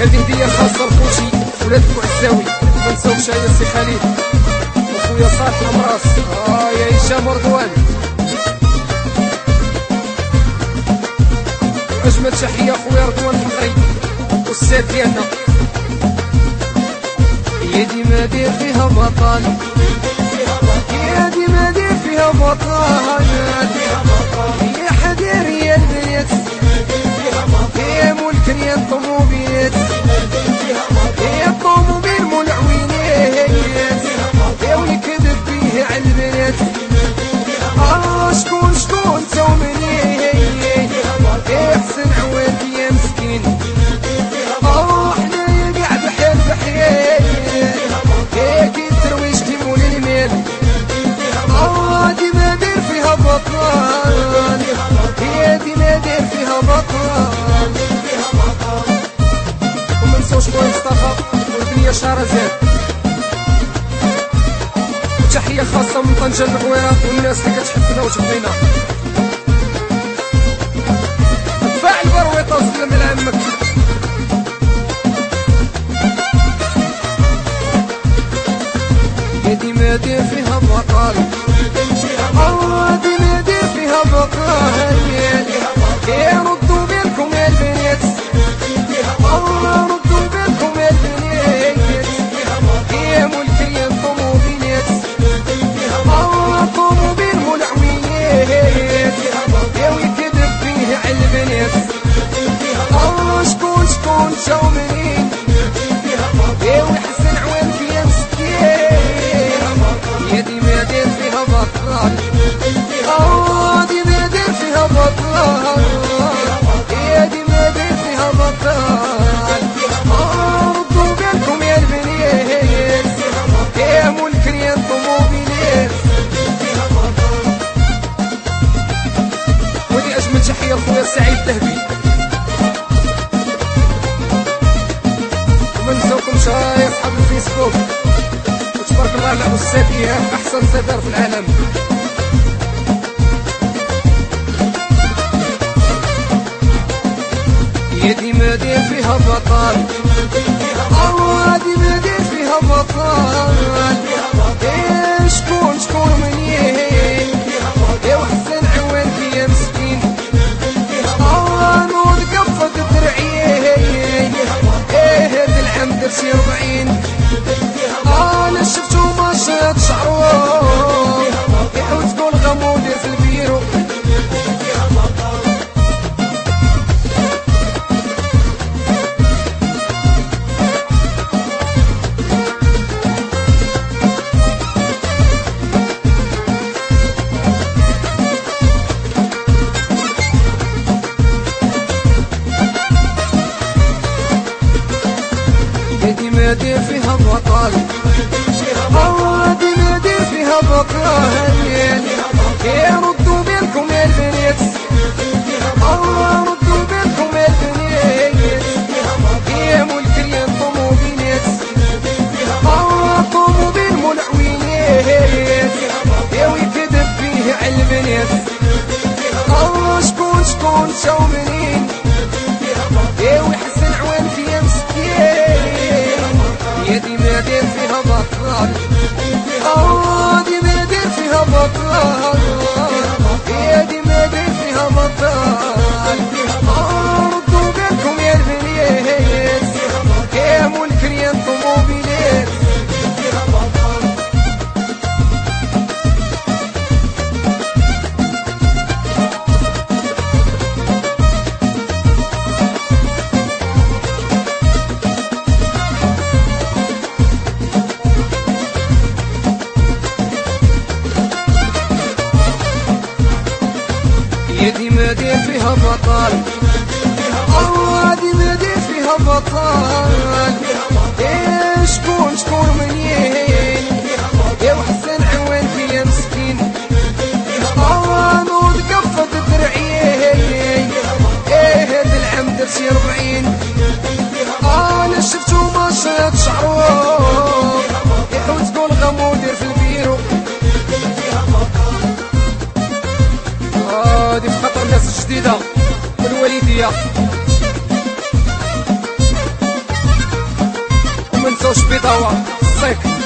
هذه هدية خاصة لخوتي ولاد الكعزاوي، منساوش يا سي خالد وخويا صالح الامراس يا هشام رضوان. واجمل تحية خويا رضوان الفقري والساد ديالنا. يا ديما دير فيها بطل، يا ديما دير فيها بطل، يا حدير يا البنات، يا ملك يا الطوموبيل، يا الطوموبيل ملعوينات، يا والكذب فيه على البنات. شكون شكون تا ومنين يا حسن عواد يا مسكين. حنايا قاع بحال بحال يا كي الدرويش كيمول المال. ديما دير فيها بطال، يا ديما دير فيها بطال. ومنساوش خويا مصطفى والدنيا شهرزاد. تحية خاصة من طنجة المعويرة والناس اللي كتحبنا وتبغينا. دفاع البرويطة وسلم لعمك. يا ديما دير فيها بطال، ديما دير فيها بطال. يا ردوا بالكم يا البنات، ردوا بالكم يا البنات. يا ملكي يا الطوموبيلات، الطوموبيل ملعويات، يا ويكذب فيه على البنات. شكون شكون تا ومنين يا ويحسن عوانك يا مسكين. يا ديما دير فيها بطال، ديما دير فيها بطال، يا ديما دير فيها بطال. ردوا بالكم يا البنات، يا ملك يا الطوموبيلات. ودي اجمل تحية لخويا سعيد الذهبي. ومنساوكمش يا اصحاب الفيسبوك، وتبارك الله على ابو السادية احسن صدر في العالم. يا ديما دير فيها بطال، ديما دير فيها بطال. شكون شكون منين يا وحسن عوانك يا مسكين. نوض قفة الدرعين، هذا العام درت شي 40. انا شفتو ما شاد شعرو يحوس تقول غمودير في البيرو. ديما دير فيها بطال، ديما دير فيها بطال. يا ردوا بالكم يا البنات، ردوا بالكم يا البنات. يا ملك يا الطوموبيلات، الطوموبيل ملعوينات، يا ويكذب فيه على البنات. شكون شكون تا ومنين يا ويحسن عوانك يا مسكين. يا ديما دير فيها بطال، ديما دير فيها بطال، يا ديما دير فيها بطال. ردوا بالكم يا البنات، يا ملك يا الطوموبيلات. يا ديما دير فيها بطال، ديما دير فيها بطال. شكون شكون منين يا وحسن عوانك يا مسكين. نوض قفة الدرعين، هذا العام درت شي 40. انا شفتو ما شاد شعرو يحوس تقول غمودير في البيرو. هادي في خطر الناس الجديدة والوالدية. هذا هو الصيف.